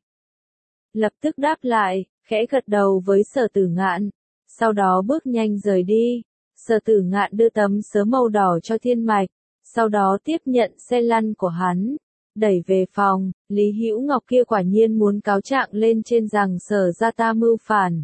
Lập tức đáp lại, khẽ gật đầu với Sở Tử Ngạn, sau đó bước nhanh rời đi. Sở Tử Ngạn đưa tấm sớ màu đỏ cho Thiên Mạch, sau đó tiếp nhận xe lăn của hắn, đẩy về phòng. Lý Hữu Ngọc kia quả nhiên muốn cáo trạng lên trên rằng Sở gia ta mưu phản.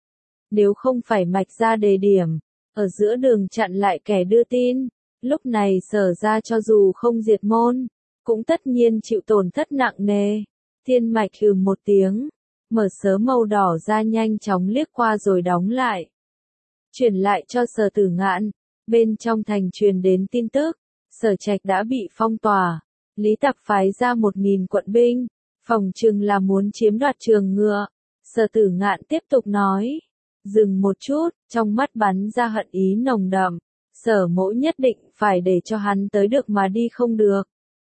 Nếu không phải Mạch gia đề điểm, ở giữa đường chặn lại kẻ đưa tin, lúc này Sở gia cho dù không diệt môn, cũng tất nhiên chịu tổn thất nặng nề. Thiên Mạch hừ một tiếng, mở sớ màu đỏ ra nhanh chóng liếc qua rồi đóng lại. Chuyển lại cho Sở Tử Ngạn, bên trong thành truyền đến tin tức, Sở Trạch đã bị phong tỏa, Lý Tặc phái ra một nghìn quận binh, phòng chừng là muốn chiếm đoạt trường ngựa. Sở Tử Ngạn tiếp tục nói, dừng một chút, trong mắt bắn ra hận ý nồng đậm, Sở mỗ nhất định phải để cho hắn tới được mà đi không được.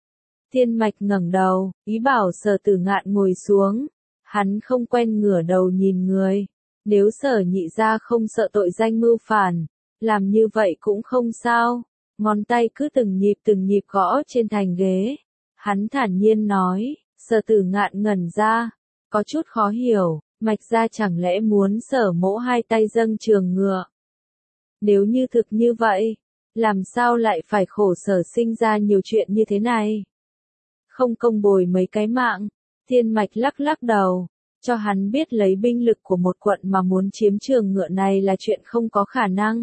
Thiên Mạch ngẩng đầu, ý bảo Sở Tử Ngạn ngồi xuống, hắn không quen ngửa đầu nhìn người. Nếu Sở nhị gia không sợ tội danh mưu phản, làm như vậy cũng không sao. Ngón tay cứ từng nhịp từng nhịp gõ trên thành ghế. Hắn thản nhiên nói, Sở Tử Ngạn ngẩn ra, có chút khó hiểu, Mạch gia chẳng lẽ muốn Sở mỗ hai tay dâng trường ngựa. Nếu như thực như vậy, làm sao lại phải khổ Sở sinh ra nhiều chuyện như thế này? Không công bồi mấy cái mạng. Thiên Mạch lắc lắc đầu, cho hắn biết lấy binh lực của một quận mà muốn chiếm trường ngựa này là chuyện không có khả năng.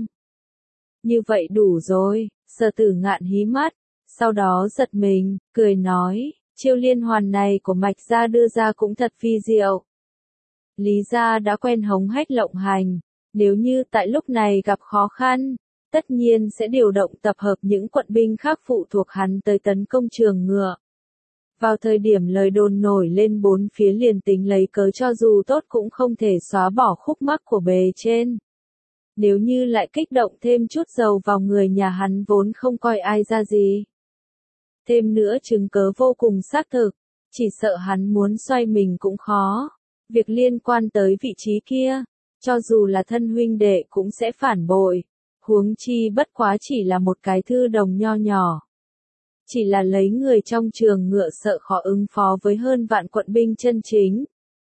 Như vậy đủ rồi. Sở Tử Ngạn hí mắt, sau đó giật mình, cười nói, chiêu liên hoàn này của Mạch gia đưa ra cũng thật phi diệu. Lý gia đã quen hống hách lộng hành, nếu như tại lúc này gặp khó khăn, tất nhiên sẽ điều động tập hợp những quận binh khác phụ thuộc hắn tới tấn công Trường Ngựa. Vào thời điểm lời đồn nổi lên bốn phía liền tính lấy cớ cho dù tốt cũng không thể xóa bỏ khúc mắc của bề trên. Nếu như lại kích động thêm chút dầu vào người nhà hắn vốn không coi ai ra gì. Thêm nữa chứng cớ vô cùng xác thực, chỉ sợ hắn muốn xoay mình cũng khó. Việc liên quan tới vị trí kia, cho dù là thân huynh đệ cũng sẽ phản bội, huống chi bất quá chỉ là một cái thư đồng nho nhỏ. Chỉ là lấy người trong Trường Ngựa sợ khó ứng phó với hơn vạn quận binh chân chính.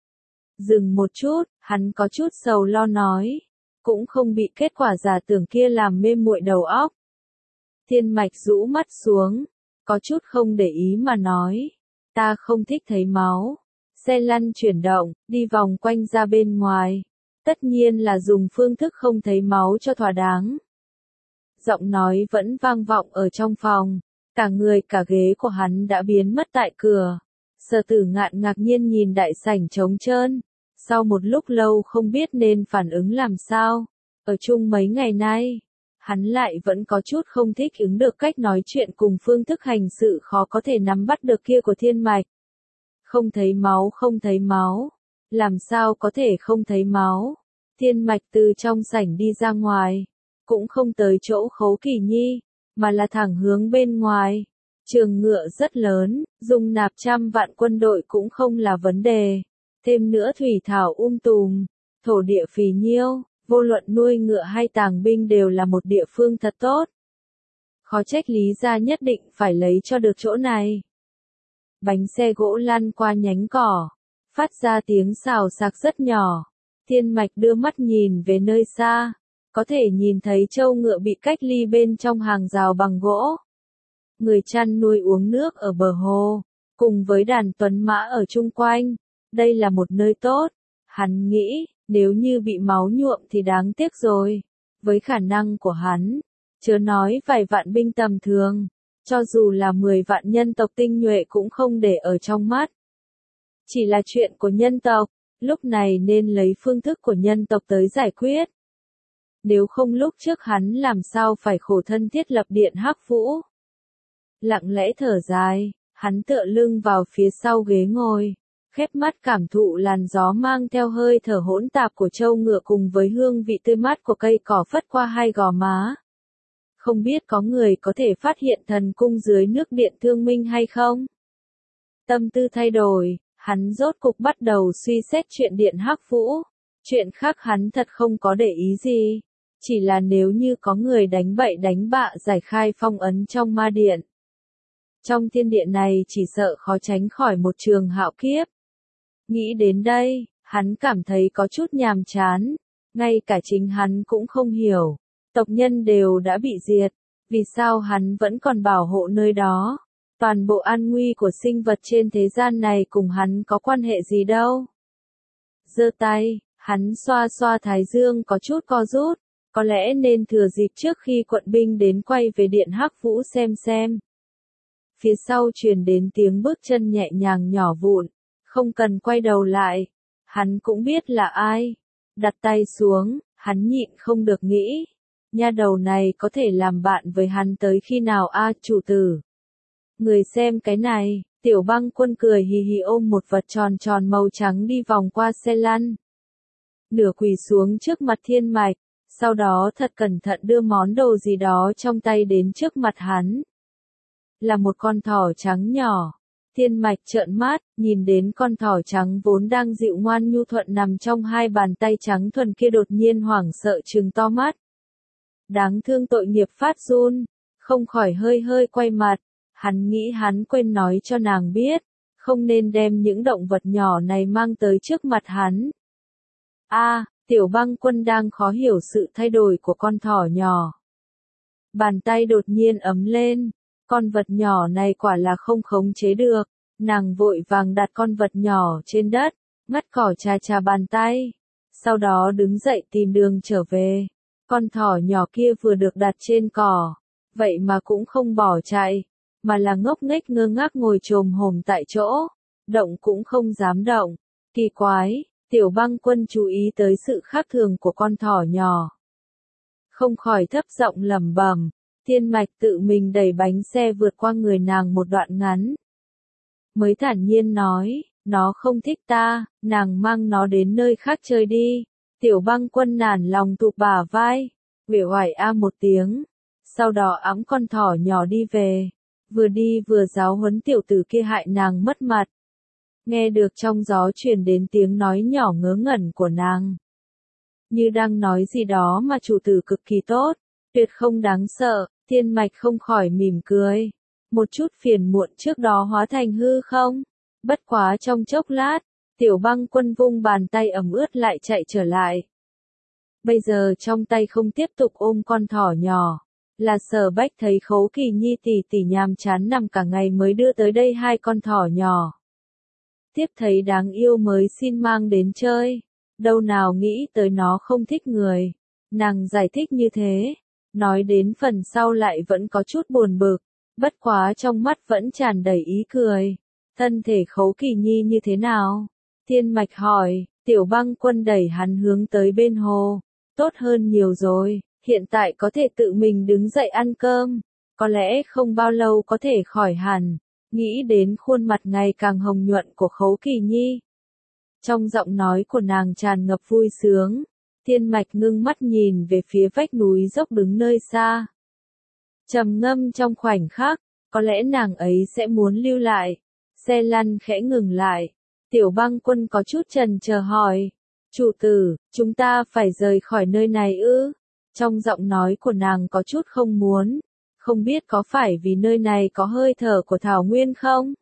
Dừng một chút, hắn có chút sầu lo nói, cũng không bị kết quả giả tưởng kia làm mê muội đầu óc. Thiên Mạch rũ mắt xuống, có chút không để ý mà nói, ta không thích thấy máu. Xe lăn chuyển động, đi vòng quanh ra bên ngoài. Tất nhiên là dùng phương thức không thấy máu cho thỏa đáng. Giọng nói vẫn vang vọng ở trong phòng. Cả người cả ghế của hắn đã biến mất tại cửa. Sở Tử Ngạn ngạc nhiên nhìn đại sảnh trống trơn. Sau một lúc lâu không biết nên phản ứng làm sao. Ở chung mấy ngày nay, hắn lại vẫn có chút không thích ứng được cách nói chuyện cùng phương thức hành sự khó có thể nắm bắt được kia của Thiên Mạch. Không thấy máu, không thấy máu. Làm sao có thể không thấy máu? Thiên Mạch từ trong sảnh đi ra ngoài, cũng không tới chỗ Khấu Kỳ Nhi, mà là thẳng hướng bên ngoài. Trường Ngựa rất lớn, dung nạp trăm vạn quân đội cũng không là vấn đề. Thêm nữa thủy thảo um tùm, thổ địa phì nhiêu, vô luận nuôi ngựa hay tàng binh đều là một địa phương thật tốt. Khó trách Lý gia nhất định phải lấy cho được chỗ này. Bánh xe gỗ lăn qua nhánh cỏ, phát ra tiếng xào xạc rất nhỏ. Thiên Mạch đưa mắt nhìn về nơi xa, có thể nhìn thấy trâu ngựa bị cách ly bên trong hàng rào bằng gỗ. Người chăn nuôi uống nước ở bờ hồ, cùng với đàn tuấn mã ở chung quanh. Đây là một nơi tốt. Hắn nghĩ, nếu như bị máu nhuộm thì đáng tiếc rồi. Với khả năng của hắn, chớ nói vài vạn binh tầm thường, cho dù là mười vạn nhân tộc tinh nhuệ cũng không để ở trong mắt. Chỉ là chuyện của nhân tộc, lúc này nên lấy phương thức của nhân tộc tới giải quyết. Nếu không lúc trước hắn làm sao phải khổ thân thiết lập điện Hắc Vũ. Lặng lẽ thở dài, hắn tựa lưng vào phía sau ghế ngồi, khép mắt cảm thụ làn gió mang theo hơi thở hỗn tạp của trâu ngựa cùng với hương vị tươi mát của cây cỏ phất qua hai gò má. Không biết có người có thể phát hiện thần cung dưới nước Điện Thương Minh hay không? Tâm tư thay đổi, hắn rốt cục bắt đầu suy xét chuyện Điện Hắc Vũ. Chuyện khác hắn thật không có để ý gì. Chỉ là nếu như có người đánh bậy đánh bạ giải khai phong ấn trong ma điện. Trong thiên điện này chỉ sợ khó tránh khỏi một trường hạo kiếp. Nghĩ đến đây, hắn cảm thấy có chút nhàm chán. Ngay cả chính hắn cũng không hiểu. Tộc nhân đều đã bị diệt. Vì sao hắn vẫn còn bảo hộ nơi đó? Toàn bộ an nguy của sinh vật trên thế gian này cùng hắn có quan hệ gì đâu? Giơ tay, hắn xoa xoa thái dương có chút co rút. Có lẽ nên thừa dịp trước khi quận binh đến quay về điện Hắc Vũ xem xem. Phía sau truyền đến tiếng bước chân nhẹ nhàng nhỏ vụn. Không cần quay đầu lại. Hắn cũng biết là ai. Đặt tay xuống, hắn nhịn không được nghĩ. Nha đầu này có thể làm bạn với hắn tới khi nào a chủ tử. Người xem cái này, Tiểu Băng Quân cười hì hì ôm một vật tròn tròn màu trắng đi vòng qua xe lăn. Nửa quỳ xuống trước mặt Thiên Mạch, sau đó thật cẩn thận đưa món đồ gì đó trong tay đến trước mặt hắn. Là một con thỏ trắng nhỏ. Thiên Mạch trợn mắt, nhìn đến con thỏ trắng vốn đang dịu ngoan nhu thuận nằm trong hai bàn tay trắng thuần kia đột nhiên hoảng sợ trừng to mắt. Đáng thương tội nghiệp phát run, không khỏi hơi hơi quay mặt, hắn nghĩ hắn quên nói cho nàng biết, không nên đem những động vật nhỏ này mang tới trước mặt hắn. A, Tiểu Băng Quân đang khó hiểu sự thay đổi của con thỏ nhỏ. Bàn tay đột nhiên ấm lên, con vật nhỏ này quả là không khống chế được, nàng vội vàng đặt con vật nhỏ trên đất, ngắt cỏ chà chà bàn tay, sau đó đứng dậy tìm đường trở về. Con thỏ nhỏ kia vừa được đặt trên cỏ, vậy mà cũng không bỏ chạy, mà là ngốc nghếch ngơ ngác ngồi chồm hổm tại chỗ, động cũng không dám động. Kỳ quái, Tiểu Băng Quân chú ý tới sự khác thường của con thỏ nhỏ. không khỏi thấp giọng lẩm bẩm. Thiên Mạch tự mình đẩy bánh xe vượt qua người nàng một đoạn ngắn. Mới thản nhiên nói, nó không thích ta, nàng mang nó đến nơi khác chơi đi. Tiểu Băng Quân nản lòng tụt bả vai, uể oải a một tiếng, sau đó ẵm con thỏ nhỏ đi về, vừa đi vừa giáo huấn tiểu tử kia hại nàng mất mặt. Nghe được trong gió truyền đến tiếng nói nhỏ ngớ ngẩn của nàng. Như đang nói gì đó mà chủ tử cực kỳ tốt, tuyệt không đáng sợ, Thiên Mạch không khỏi mỉm cười. Một chút phiền muộn trước đó hóa thành hư không? Bất quá trong chốc lát, Tiểu Băng Quân vung bàn tay ẩm ướt lại chạy trở lại. Bây giờ trong tay không tiếp tục ôm con thỏ nhỏ, là Sở Bách thấy Khấu Kỳ Nhi tỷ tỷ nhàm chán nằm cả ngày mới đưa tới đây hai con thỏ nhỏ. Tiếp thấy đáng yêu mới xin mang đến chơi, đâu nào nghĩ tới nó không thích người. Nàng giải thích như thế, nói đến phần sau lại vẫn có chút buồn bực, bất quá trong mắt vẫn tràn đầy ý cười. Thân thể Khấu Kỳ Nhi như thế nào? Thiên Mạch hỏi. Tiểu Băng Quân đẩy hắn hướng tới bên hồ. Tốt hơn nhiều rồi, hiện tại có thể tự mình đứng dậy ăn cơm, có lẽ không bao lâu có thể khỏi hẳn. Nghĩ đến khuôn mặt ngày càng hồng nhuận của Khấu Kỳ Nhi, trong giọng nói của nàng tràn ngập vui sướng. Thiên Mạch ngưng mắt nhìn về phía vách núi dốc đứng nơi xa. Trầm ngâm trong khoảnh khắc, có lẽ nàng ấy sẽ muốn lưu lại. Xe lăn khẽ ngừng lại. Tiểu Băng Quân có chút chần chờ hỏi. Chủ tử, chúng ta phải rời khỏi nơi này ư? Trong giọng nói của nàng có chút không muốn. Không biết có phải vì nơi này có hơi thở của Thảo Nguyên không?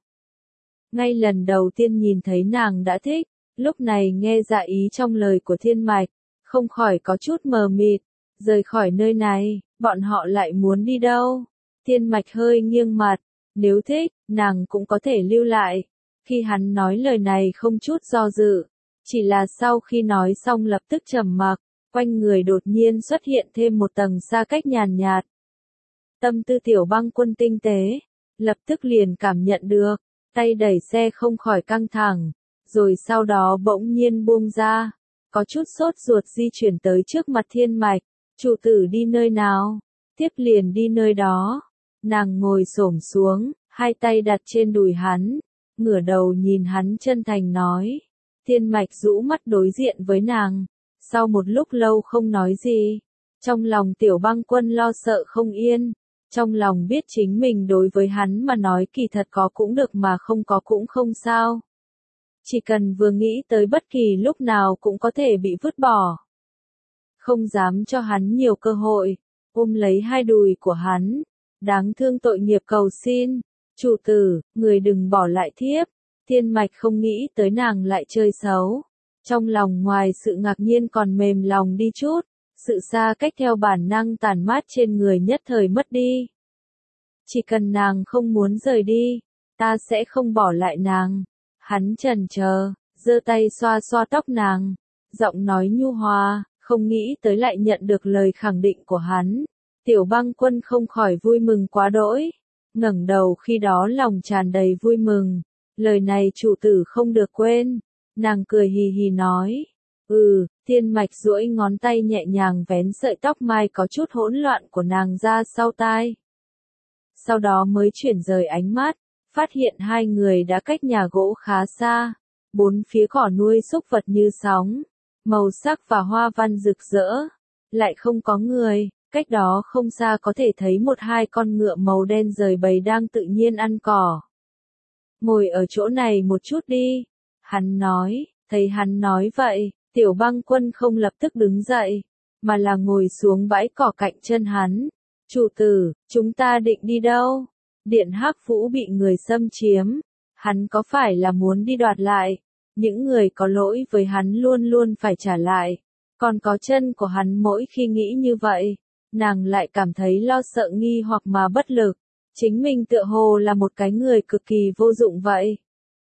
Ngay lần đầu tiên nhìn thấy nàng đã thích, lúc này nghe dạ ý trong lời của Thiên Mạch, không khỏi có chút mờ mịt. Rời khỏi nơi này, bọn họ lại muốn đi đâu? Thiên Mạch hơi nghiêng mặt, nếu thích, nàng cũng có thể lưu lại. Khi hắn nói lời này không chút do dự, chỉ là sau khi nói xong lập tức trầm mặc, quanh người đột nhiên xuất hiện thêm một tầng xa cách nhàn nhạt. Tâm tư Tiểu Băng Quân tinh tế, lập tức liền cảm nhận được, tay đẩy xe không khỏi căng thẳng, rồi sau đó bỗng nhiên buông ra, có chút sốt ruột di chuyển tới trước mặt Thiên Mạch. Chủ tử đi nơi nào? Tiếp liền đi nơi đó. Nàng ngồi xổm xuống, hai tay đặt trên đùi hắn, ngửa đầu nhìn hắn chân thành nói. Thiên Mạch rũ mắt đối diện với nàng, sau một lúc lâu không nói gì. Trong lòng Tiểu Băng Quân lo sợ không yên, trong lòng biết chính mình đối với hắn mà nói kỳ thật có cũng được mà không có cũng không sao. Chỉ cần vừa nghĩ tới bất kỳ lúc nào cũng có thể bị vứt bỏ. Không dám cho hắn nhiều cơ hội, ôm lấy hai đùi của hắn, đáng thương tội nghiệp cầu xin. Chủ tử, người đừng bỏ lại thiếp. Thiên Mạch không nghĩ tới nàng lại chơi xấu. Trong lòng ngoài sự ngạc nhiên còn mềm lòng đi chút, sự xa cách theo bản năng tàn mát trên người nhất thời mất đi. Chỉ cần nàng không muốn rời đi, ta sẽ không bỏ lại nàng. Hắn chần chờ, giơ tay xoa xoa tóc nàng, giọng nói nhu hòa, không nghĩ tới lại nhận được lời khẳng định của hắn. Tiểu Băng Quân không khỏi vui mừng quá đỗi, ngẩng đầu khi đó lòng tràn đầy vui mừng. Lời này chủ tử không được quên. Nàng cười hì hì nói. Ừ, Thiên Mạch duỗi ngón tay nhẹ nhàng vén sợi tóc mai có chút hỗn loạn của nàng ra sau tai. Sau đó mới chuyển rời ánh mắt, phát hiện hai người đã cách nhà gỗ khá xa. Bốn phía cỏ nuôi súc vật như sóng, màu sắc và hoa văn rực rỡ, lại không có người. Cách đó không xa có thể thấy một hai con ngựa màu đen rời bầy đang tự nhiên ăn cỏ. Ngồi ở chỗ này một chút đi, hắn nói. Thấy hắn nói vậy, Tiểu Băng Quân không lập tức đứng dậy, mà là ngồi xuống bãi cỏ cạnh chân hắn. Chủ tử, chúng ta định đi đâu? Điện Hắc Vũ bị người xâm chiếm, hắn có phải là muốn đi đoạt lại? Những người có lỗi với hắn luôn luôn phải trả lại. Còn có chân của hắn mỗi khi nghĩ như vậy, nàng lại cảm thấy lo sợ nghi hoặc mà bất lực. Chính mình tựa hồ là một cái người cực kỳ vô dụng vậy.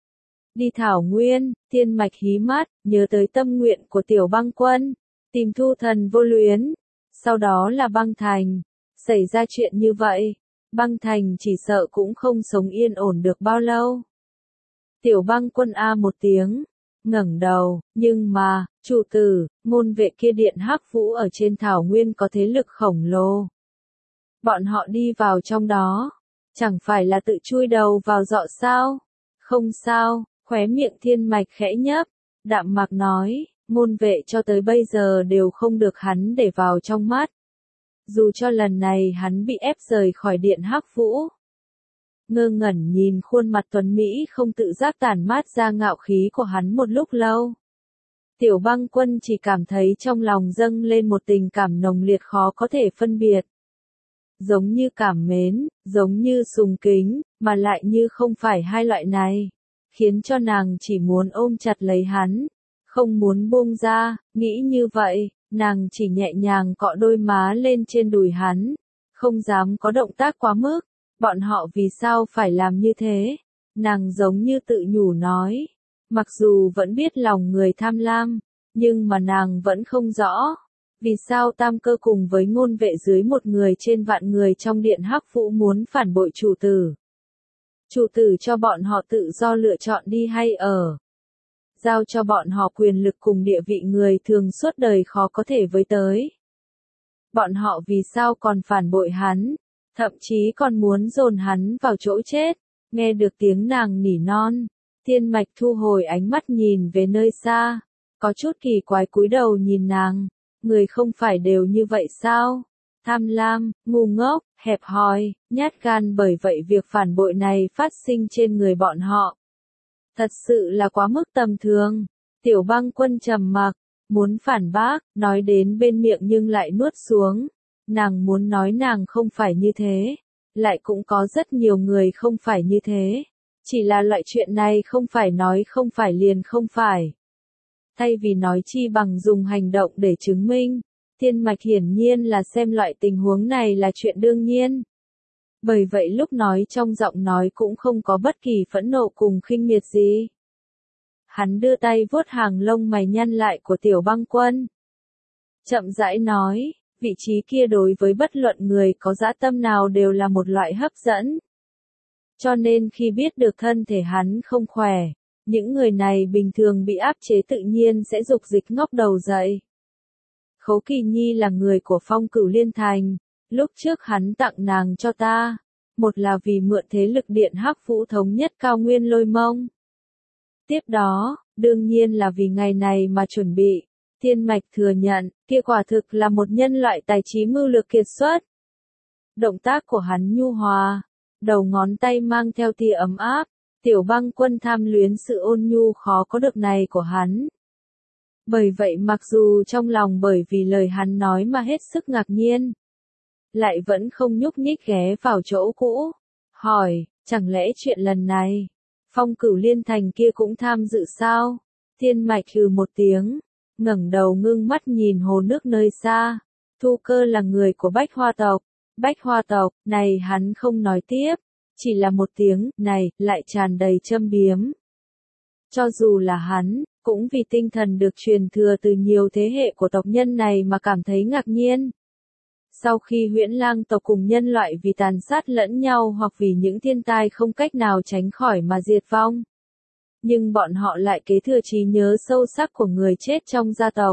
Đi Thảo Nguyên, Thiên Mạch hí mắt, nhớ tới tâm nguyện của Tiểu Băng Quân, tìm Thu Thần Vô Luyến, sau đó là Băng Thành. Xảy ra chuyện như vậy, Băng Thành chỉ sợ cũng không sống yên ổn được bao lâu. Tiểu Băng Quân a một tiếng, ngẩng đầu, nhưng mà, chủ tử, môn vệ kia Điện Hắc Vũ ở trên thảo nguyên có thế lực khổng lồ. Bọn họ đi vào trong đó, chẳng phải là tự chui đầu vào dọ sao? Không sao, khóe miệng Thiên Mạch khẽ nhấp, đạm mạc nói, môn vệ cho tới bây giờ đều không được hắn để vào trong mắt. Dù cho lần này hắn bị ép rời khỏi Điện Hắc Vũ. Ngơ ngẩn nhìn khuôn mặt tuấn Mỹ không tự giác tản mát ra ngạo khí của hắn một lúc lâu. Tiểu Băng Quân chỉ cảm thấy trong lòng dâng lên một tình cảm nồng liệt khó có thể phân biệt. Giống như cảm mến, giống như sùng kính, mà lại như không phải hai loại này. Khiến cho nàng chỉ muốn ôm chặt lấy hắn, không muốn buông ra, nghĩ như vậy, nàng chỉ nhẹ nhàng cọ đôi má lên trên đùi hắn, không dám có động tác quá mức. Bọn họ vì sao phải làm như thế? Nàng giống như tự nhủ nói. Mặc dù vẫn biết lòng người tham lam, nhưng mà nàng vẫn không rõ. Vì sao Tam Cơ cùng với ngôn vệ dưới một người trên vạn người trong Điện Hắc Vũ muốn phản bội chủ tử? Chủ tử cho bọn họ tự do lựa chọn đi hay ở. Giao cho bọn họ quyền lực cùng địa vị người thường suốt đời khó có thể với tới. Bọn họ vì sao còn phản bội hắn? Thậm chí còn muốn dồn hắn vào chỗ chết. Nghe được tiếng nàng nỉ non, Thiên Mạch thu hồi ánh mắt nhìn về nơi xa, có chút kỳ quái cúi đầu nhìn nàng, người không phải đều như vậy sao? Tham lam, ngu ngốc, hẹp hòi, nhát gan, bởi vậy việc phản bội này phát sinh trên người bọn họ. Thật sự là quá mức tầm thường. Tiểu Băng Quân trầm mặc, muốn phản bác, nói đến bên miệng nhưng lại nuốt xuống. Nàng muốn nói nàng không phải như thế, lại cũng có rất nhiều người không phải như thế. Chỉ là loại chuyện này không phải nói không phải liền không phải. Thay vì nói chi bằng dùng hành động để chứng minh, Thiên Mạch hiển nhiên là xem loại tình huống này là chuyện đương nhiên. Bởi vậy lúc nói trong giọng nói cũng không có bất kỳ phẫn nộ cùng khinh miệt gì. Hắn đưa tay vuốt hàng lông mày nhăn lại của Tiểu Băng Quân. Chậm rãi nói. Vị trí kia đối với bất luận người có dã tâm nào đều là một loại hấp dẫn. Cho nên khi biết được thân thể hắn không khỏe, những người này bình thường bị áp chế tự nhiên sẽ dục dịch ngóc đầu dậy. Khấu Kỳ Nhi là người của Phong Cửu Liên Thành, lúc trước hắn tặng nàng cho ta, một là vì mượn thế lực Điện Hắc Vũ thống nhất cao nguyên Lôi Mông. Tiếp đó, đương nhiên là vì ngày này mà chuẩn bị. Thiên Mạch thừa nhận, kia quả thực là một nhân loại tài trí mưu lược kiệt xuất. Động tác của hắn nhu hòa, đầu ngón tay mang theo tia ấm áp, Tiểu Băng Quân tham luyến sự ôn nhu khó có được này của hắn. Bởi vậy mặc dù trong lòng bởi vì lời hắn nói mà hết sức ngạc nhiên, lại vẫn không nhúc nhích ghé vào chỗ cũ, hỏi, chẳng lẽ chuyện lần này, Phong Cửu Liên Thành kia cũng tham dự sao? Thiên Mạch hừ một tiếng, ngẩng đầu ngưng mắt nhìn hồ nước nơi xa. Thu Cơ là người của Bách Hoa tộc. Bách Hoa tộc, này hắn không nói tiếp, chỉ là một tiếng, này, lại tràn đầy châm biếm. Cho dù là hắn, cũng vì tinh thần được truyền thừa từ nhiều thế hệ của tộc nhân này mà cảm thấy ngạc nhiên. Sau khi Huyễn Lang tộc cùng nhân loại vì tàn sát lẫn nhau hoặc vì những thiên tai không cách nào tránh khỏi mà diệt vong, nhưng bọn họ lại kế thừa trí nhớ sâu sắc của người chết trong gia tộc.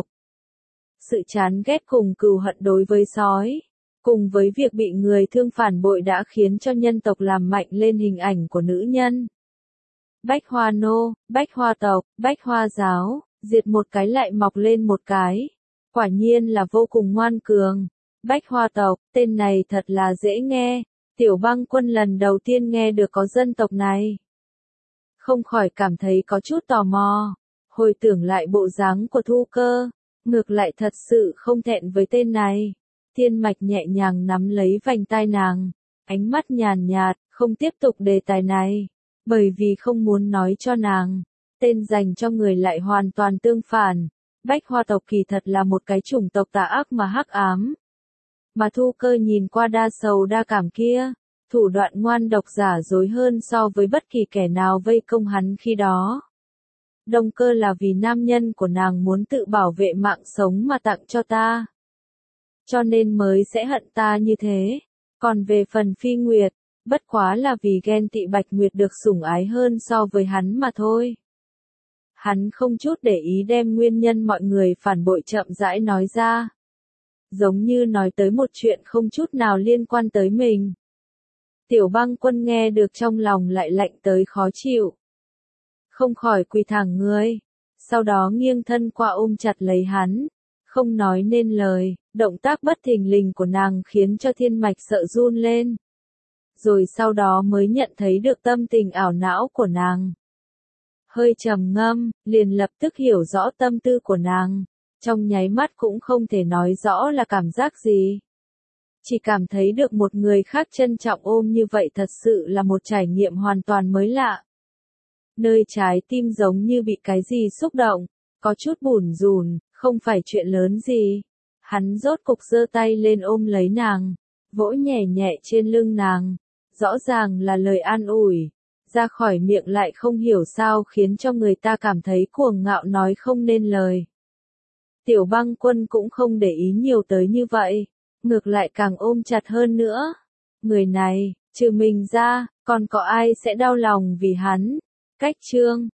Sự chán ghét cùng cừu hận đối với sói, cùng với việc bị người thương phản bội đã khiến cho nhân tộc làm mạnh lên hình ảnh của nữ nhân. Bách Hoa nô, Bách Hoa tộc, Bách Hoa giáo, diệt một cái lại mọc lên một cái. Quả nhiên là vô cùng ngoan cường. Bách Hoa tộc, tên này thật là dễ nghe. Tiểu Băng Quân lần đầu tiên nghe được có dân tộc này, không khỏi cảm thấy có chút tò mò. Hồi tưởng lại bộ dáng của Thu Cơ, ngược lại thật sự không thẹn với tên này. Thiên Mạch nhẹ nhàng nắm lấy vành tai nàng, ánh mắt nhàn nhạt, không tiếp tục đề tài này, bởi vì không muốn nói cho nàng, tên dành cho người lại hoàn toàn tương phản. Bách Hoa tộc kỳ thật là một cái chủng tộc tà ác mà hắc ám. Mà Thu Cơ nhìn qua đa sầu đa cảm kia, thủ đoạn ngoan độc giả dối hơn so với bất kỳ kẻ nào vây công hắn khi đó. Động cơ là vì nam nhân của nàng muốn tự bảo vệ mạng sống mà tặng cho ta, cho nên mới sẽ hận ta như thế. Còn về phần Phi Nguyệt, bất quá là vì ghen tị Bạch Nguyệt được sủng ái hơn so với hắn mà thôi. Hắn không chút để ý đem nguyên nhân mọi người phản bội chậm rãi nói ra. Giống như nói tới một chuyện không chút nào liên quan tới mình. Tiểu Băng Quân nghe được trong lòng lại lạnh tới khó chịu. Không khỏi quỳ thẳng người. Sau đó nghiêng thân qua ôm chặt lấy hắn. Không nói nên lời, động tác bất thình lình của nàng khiến cho thiên mạch sợ run lên. Rồi sau đó mới nhận thấy được tâm tình ảo não của nàng. Hơi trầm ngâm, liền lập tức hiểu rõ tâm tư của nàng. Trong nháy mắt cũng không thể nói rõ là cảm giác gì. Chỉ cảm thấy được một người khác trân trọng ôm như vậy thật sự là một trải nghiệm hoàn toàn mới lạ. Nơi trái tim giống như bị cái gì xúc động, có chút bủn rủn, không phải chuyện lớn gì. Hắn rốt cục giơ tay lên ôm lấy nàng, vỗ nhẹ nhẹ trên lưng nàng. Rõ ràng là lời an ủi, ra khỏi miệng lại không hiểu sao khiến cho người ta cảm thấy cuồng ngạo nói không nên lời. Tiểu Băng Quân cũng không để ý nhiều tới như vậy, ngược lại càng ôm chặt hơn nữa. Người này, trừ mình ra, còn có ai sẽ đau lòng vì hắn? Cách chương